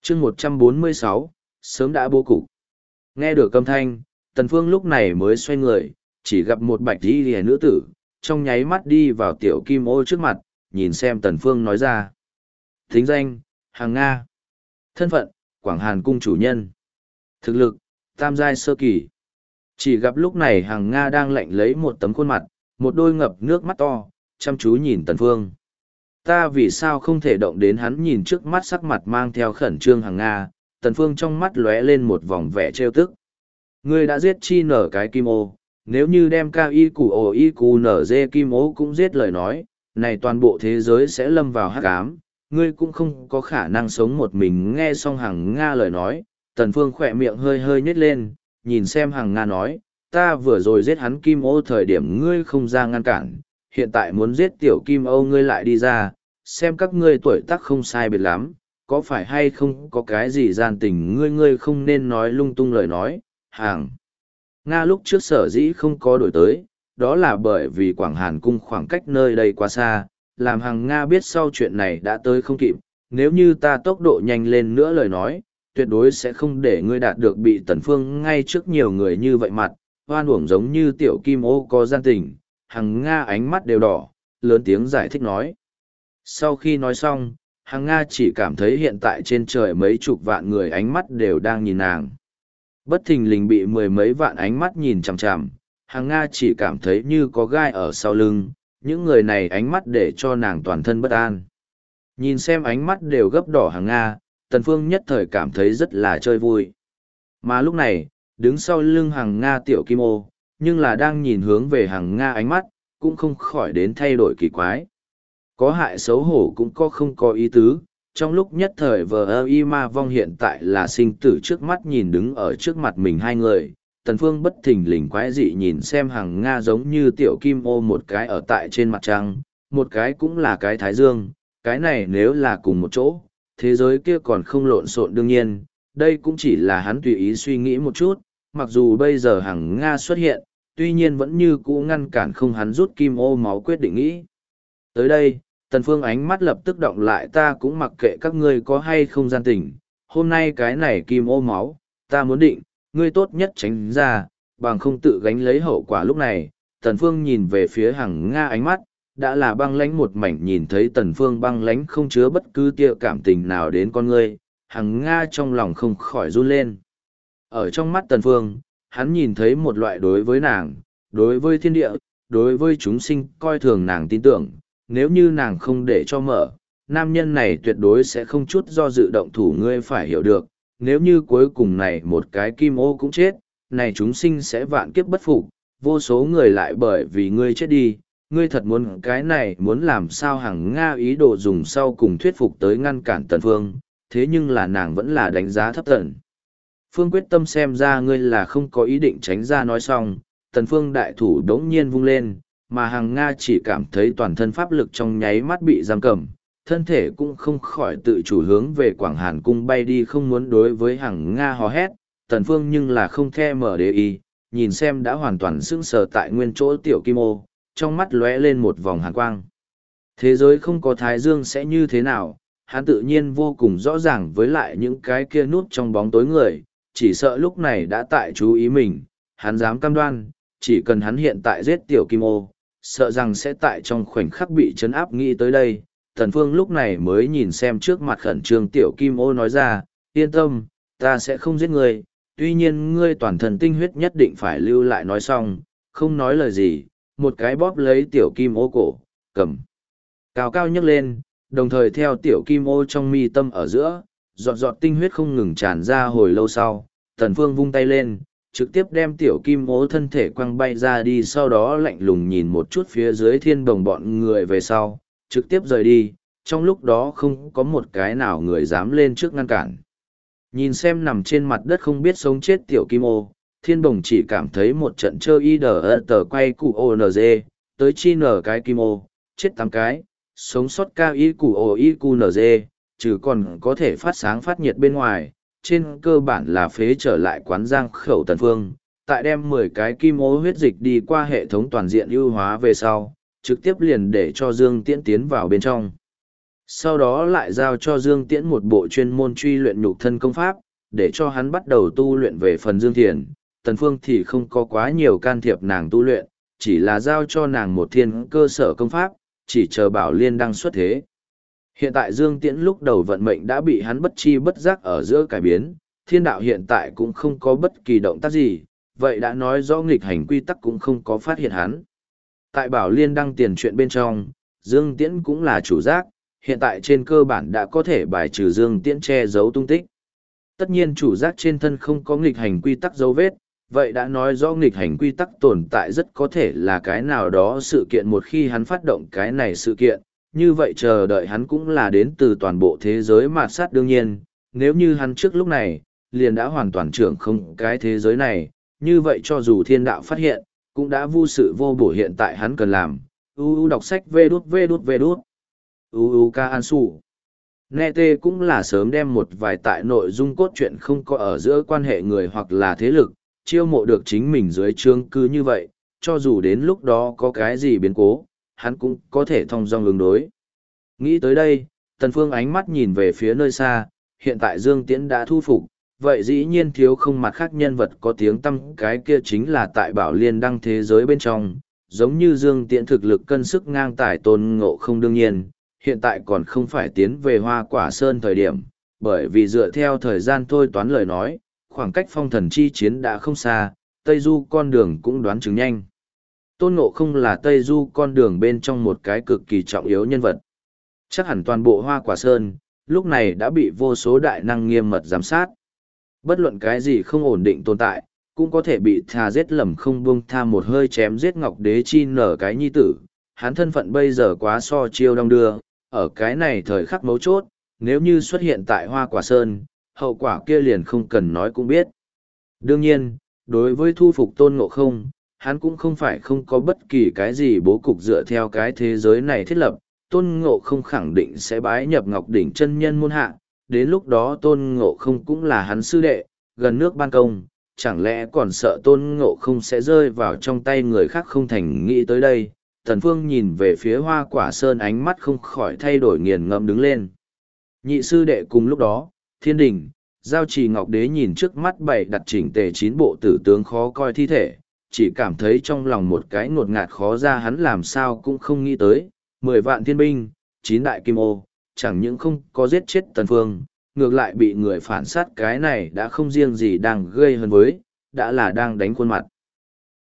chương 146, sớm đã bố cục. Nghe được âm thanh, Tần Phương lúc này mới xoay người, chỉ gặp một bạch y liễu nữ tử, trong nháy mắt đi vào tiểu kim ô trước mặt, nhìn xem Tần Phương nói ra. Thính danh, Hằng Nga. Thân phận, Quảng Hàn Cung chủ nhân. Thực lực, tam giai sơ kỳ. Chỉ gặp lúc này Hằng Nga đang lạnh lấy một tấm khuôn mặt, một đôi ngập nước mắt to, chăm chú nhìn Tần Phương. Ta vì sao không thể động đến hắn? Nhìn trước mắt sắc mặt mang theo khẩn trương Hằng Nga, Tần Phương trong mắt lóe lên một vòng vẻ trêu tức. Ngươi đã giết chi nở cái kim ô, nếu như đem ca y củ ổ y củ nở dê kim ô cũng giết lời nói, này toàn bộ thế giới sẽ lâm vào hắc ám, ngươi cũng không có khả năng sống một mình. Nghe xong Hằng Nga lời nói, Tần Phương khỏe miệng hơi hơi nhếch lên, nhìn xem Hằng Nga nói, ta vừa rồi giết hắn kim ô thời điểm ngươi không ra ngăn cản, hiện tại muốn giết tiểu kim ô ngươi lại đi ra, xem các ngươi tuổi tác không sai biệt lắm, có phải hay không có cái gì gian tình? Ngươi không nên nói lung tung lời nói. Hằng Nga lúc trước sở dĩ không có đổi tới, đó là bởi vì Quảng Hàn Cung khoảng cách nơi đây quá xa, làm Hằng Nga biết sau chuyện này đã tới không kịp, nếu như ta tốc độ nhanh lên nữa lời nói, tuyệt đối sẽ không để ngươi đạt được bị Tần Phương ngay trước nhiều người như vậy mặt, hoan uổng giống như tiểu kim ô có gian tình. Hằng Nga ánh mắt đều đỏ, lớn tiếng giải thích nói. Sau khi nói xong, Hằng Nga chỉ cảm thấy hiện tại trên trời mấy chục vạn người ánh mắt đều đang nhìn nàng. Bất thình lình bị mười mấy vạn ánh mắt nhìn chằm chằm, Hằng Nga chỉ cảm thấy như có gai ở sau lưng, những người này ánh mắt để cho nàng toàn thân bất an. Nhìn xem ánh mắt đều gấp đỏ Hằng Nga, Tần Phương nhất thời cảm thấy rất là chơi vui. Mà lúc này, đứng sau lưng Hằng Nga tiểu kim ô, nhưng là đang nhìn hướng về Hằng Nga ánh mắt, cũng không khỏi đến thay đổi kỳ quái. Có hại xấu hổ cũng có không có ý tứ, trong lúc nhất thời vờ y ma vong hiện tại là sinh tử trước mắt nhìn đứng ở trước mặt mình hai người. Tần Phương bất thình lình quái dị nhìn xem Hằng Nga giống như tiểu kim ô, một cái ở tại trên mặt trăng, một cái cũng là cái thái dương, cái này nếu là cùng một chỗ, thế giới kia còn không lộn xộn. Đương nhiên, đây cũng chỉ là hắn tùy ý suy nghĩ một chút, mặc dù bây giờ Hằng Nga xuất hiện, tuy nhiên vẫn như cũ ngăn cản không hắn rút kim ô máu quyết định nghĩ. Tới đây, Tần Phương ánh mắt lập tức động lại, ta cũng mặc kệ các ngươi có hay không gian tình, hôm nay cái này kim ô máu, ta muốn định, ngươi tốt nhất tránh ra, bằng không tự gánh lấy hậu quả. Lúc này, Tần Phương nhìn về phía Hằng Nga ánh mắt, đã là băng lãnh một mảnh. Nhìn thấy Tần Phương băng lãnh không chứa bất cứ tia cảm tình nào đến con ngươi, Hằng Nga trong lòng không khỏi run lên. Ở trong mắt Tần Phương, hắn nhìn thấy một loại đối với nàng, đối với thiên địa, đối với chúng sinh coi thường nàng tin tưởng. Nếu như nàng không để cho mở, nam nhân này tuyệt đối sẽ không chút do dự động thủ. Ngươi phải hiểu được, nếu như cuối cùng này một cái kim ô cũng chết, này chúng sinh sẽ vạn kiếp bất phục, vô số người lại bởi vì ngươi chết đi. Ngươi thật muốn cái này muốn làm sao? Hằng Nga ý đồ dùng sau cùng thuyết phục tới ngăn cản Tần Phương, thế nhưng là nàng vẫn là đánh giá thấp Tần Phương quyết tâm, xem ra ngươi là không có ý định tránh ra. Nói xong, Tần Phương đại thủ đống nhiên vung lên, mà Hằng Nga chỉ cảm thấy toàn thân pháp lực trong nháy mắt bị giam cầm, thân thể cũng không khỏi tự chủ hướng về Quảng Hàn Cung bay đi. Không muốn đối với Hằng Nga hò hét, Tần Phương nhưng là không thèm mở để ý, nhìn xem đã hoàn toàn sững sờ tại nguyên chỗ tiểu kim ô, trong mắt lóe lên một vòng hàn quang. Thế giới không có thái dương sẽ như thế nào, hắn tự nhiên vô cùng rõ ràng. Với lại những cái kia núp trong bóng tối người, chỉ sợ lúc này đã tại chú ý mình, hắn dám cam đoan, chỉ cần hắn hiện tại giết tiểu kim ô, sợ rằng sẽ tại trong khoảnh khắc bị chấn áp. Nghĩ tới đây, Tần Phương lúc này mới nhìn xem trước mặt khẩn trương tiểu kim ô nói ra, yên tâm, ta sẽ không giết ngươi, tuy nhiên ngươi toàn thân tinh huyết nhất định phải lưu lại. Nói xong, không nói lời gì, một cái bóp lấy tiểu kim ô cổ, cầm cao cao nhấc lên, đồng thời theo tiểu kim ô trong mi tâm ở giữa, giọt giọt tinh huyết không ngừng tràn ra. Hồi lâu sau, Tần Phương vung tay lên, trực tiếp đem tiểu kim ô thân thể quăng bay ra đi, sau đó lạnh lùng nhìn một chút phía dưới thiên đồng bọn người về sau, trực tiếp rời đi. Trong lúc đó không có một cái nào người dám lên trước ngăn cản. Nhìn xem nằm trên mặt đất không biết sống chết tiểu kim ô, thiên đồng chỉ cảm thấy một trận chơi y đờ tờ quay cụ ô ng, tới chi nở cái kim ô, chết 8 cái, sống sót cao y cụ ô y cụ ng, trừ còn có thể phát sáng phát nhiệt bên ngoài, trên cơ bản là phế trở lại quán giang khẩu. Tần Phương tại đem 10 cái kim ô huyết dịch đi qua hệ thống toàn diện ưu hóa về sau, trực tiếp liền để cho Dương Tiễn tiến vào bên trong. Sau đó lại giao cho Dương Tiễn một bộ chuyên môn truy luyện nhục thân công pháp, để cho hắn bắt đầu tu luyện về phần Dương Thiền. Tần Phương thì không có quá nhiều can thiệp nàng tu luyện, chỉ là giao cho nàng một thiên cơ sở công pháp, chỉ chờ Bảo Liên đăng xuất thế. Hiện tại Dương Tiễn lúc đầu vận mệnh đã bị hắn bất chi bất giác ở giữa cải biến, thiên đạo hiện tại cũng không có bất kỳ động tác gì, vậy đã nói rõ nghịch hành quy tắc cũng không có phát hiện hắn. Tại Bảo Liên đăng tiền chuyện bên trong, Dương Tiễn cũng là chủ giác, hiện tại trên cơ bản đã có thể bài trừ Dương Tiễn che giấu tung tích. Tất nhiên chủ giác trên thân không có nghịch hành quy tắc dấu vết, vậy đã nói rõ nghịch hành quy tắc tồn tại rất có thể là cái nào đó sự kiện một khi hắn phát động cái này sự kiện, như vậy chờ đợi hắn cũng là đến từ toàn bộ thế giới mạt sát đương nhiên, nếu như hắn trước lúc này, liền đã hoàn toàn trưởng không cái thế giới này, như vậy cho dù thiên đạo phát hiện, cũng đã vô sự vô bổ hiện tại hắn cần làm. Đọc sách vê đút. Ca An Su. Nghe tê cũng là sớm đem một vài tại nội dung cốt truyện không có ở giữa quan hệ người hoặc là thế lực, chiêu mộ được chính mình dưới trương cứ như vậy, cho dù đến lúc đó có cái gì biến cố, hắn cũng có thể thong dong ứng đối. Nghĩ tới đây, Tần Phương ánh mắt nhìn về phía nơi xa, hiện tại Dương Tiễn đã thu phục, vậy dĩ nhiên thiếu không mặt khác nhân vật có tiếng tăm cái kia chính là tại Bảo Liên đăng thế giới bên trong, giống như Dương Tiễn thực lực cân sức ngang tài Tôn Ngộ Không đương nhiên, hiện tại còn không phải tiến về Hoa Quả Sơn thời điểm, bởi vì dựa theo thời gian thôi toán lời nói, khoảng cách phong thần chi chiến đã không xa, Tây Du con đường cũng đoán chừng nhanh. Tôn Ngộ Không là Tây Du con đường bên trong một cái cực kỳ trọng yếu nhân vật. Chắc hẳn toàn bộ Hoa Quả Sơn, lúc này đã bị vô số đại năng nghiêm mật giám sát. Bất luận cái gì không ổn định tồn tại, cũng có thể bị tha giết lầm không buông tha một hơi chém giết Ngọc Đế chi nở cái nhi tử. Hắn thân phận bây giờ quá so chiêu đong đưa, ở cái này thời khắc mấu chốt, nếu như xuất hiện tại Hoa Quả Sơn, hậu quả kia liền không cần nói cũng biết. Đương nhiên, đối với thu phục Tôn Ngộ Không, hắn cũng không phải không có bất kỳ cái gì bố cục dựa theo cái thế giới này thiết lập, Tôn Ngộ Không khẳng định sẽ bái nhập Ngọc Đỉnh chân nhân môn hạ, đến lúc đó Tôn Ngộ Không cũng là hắn sư đệ, gần nước ban công, chẳng lẽ còn sợ Tôn Ngộ Không sẽ rơi vào trong tay người khác không thành nghĩ tới đây. Tần Phương nhìn về phía Hoa Quả Sơn ánh mắt không khỏi thay đổi nghiền ngẫm đứng lên. Nhị sư đệ cùng lúc đó, Thiên Đình, Giao Trì Ngọc Đế nhìn trước mắt bảy đặt chỉnh tề 9 bộ tử tướng khó coi thi thể, chỉ cảm thấy trong lòng một cái ngột ngạt khó ra hắn làm sao cũng không nghĩ tới, 10 vạn thiên binh, 9 đại kim ô, chẳng những không có giết chết Tần Phương, ngược lại bị người phản sát cái này đã không riêng gì đang gây hơn với, đã là đang đánh khuôn mặt.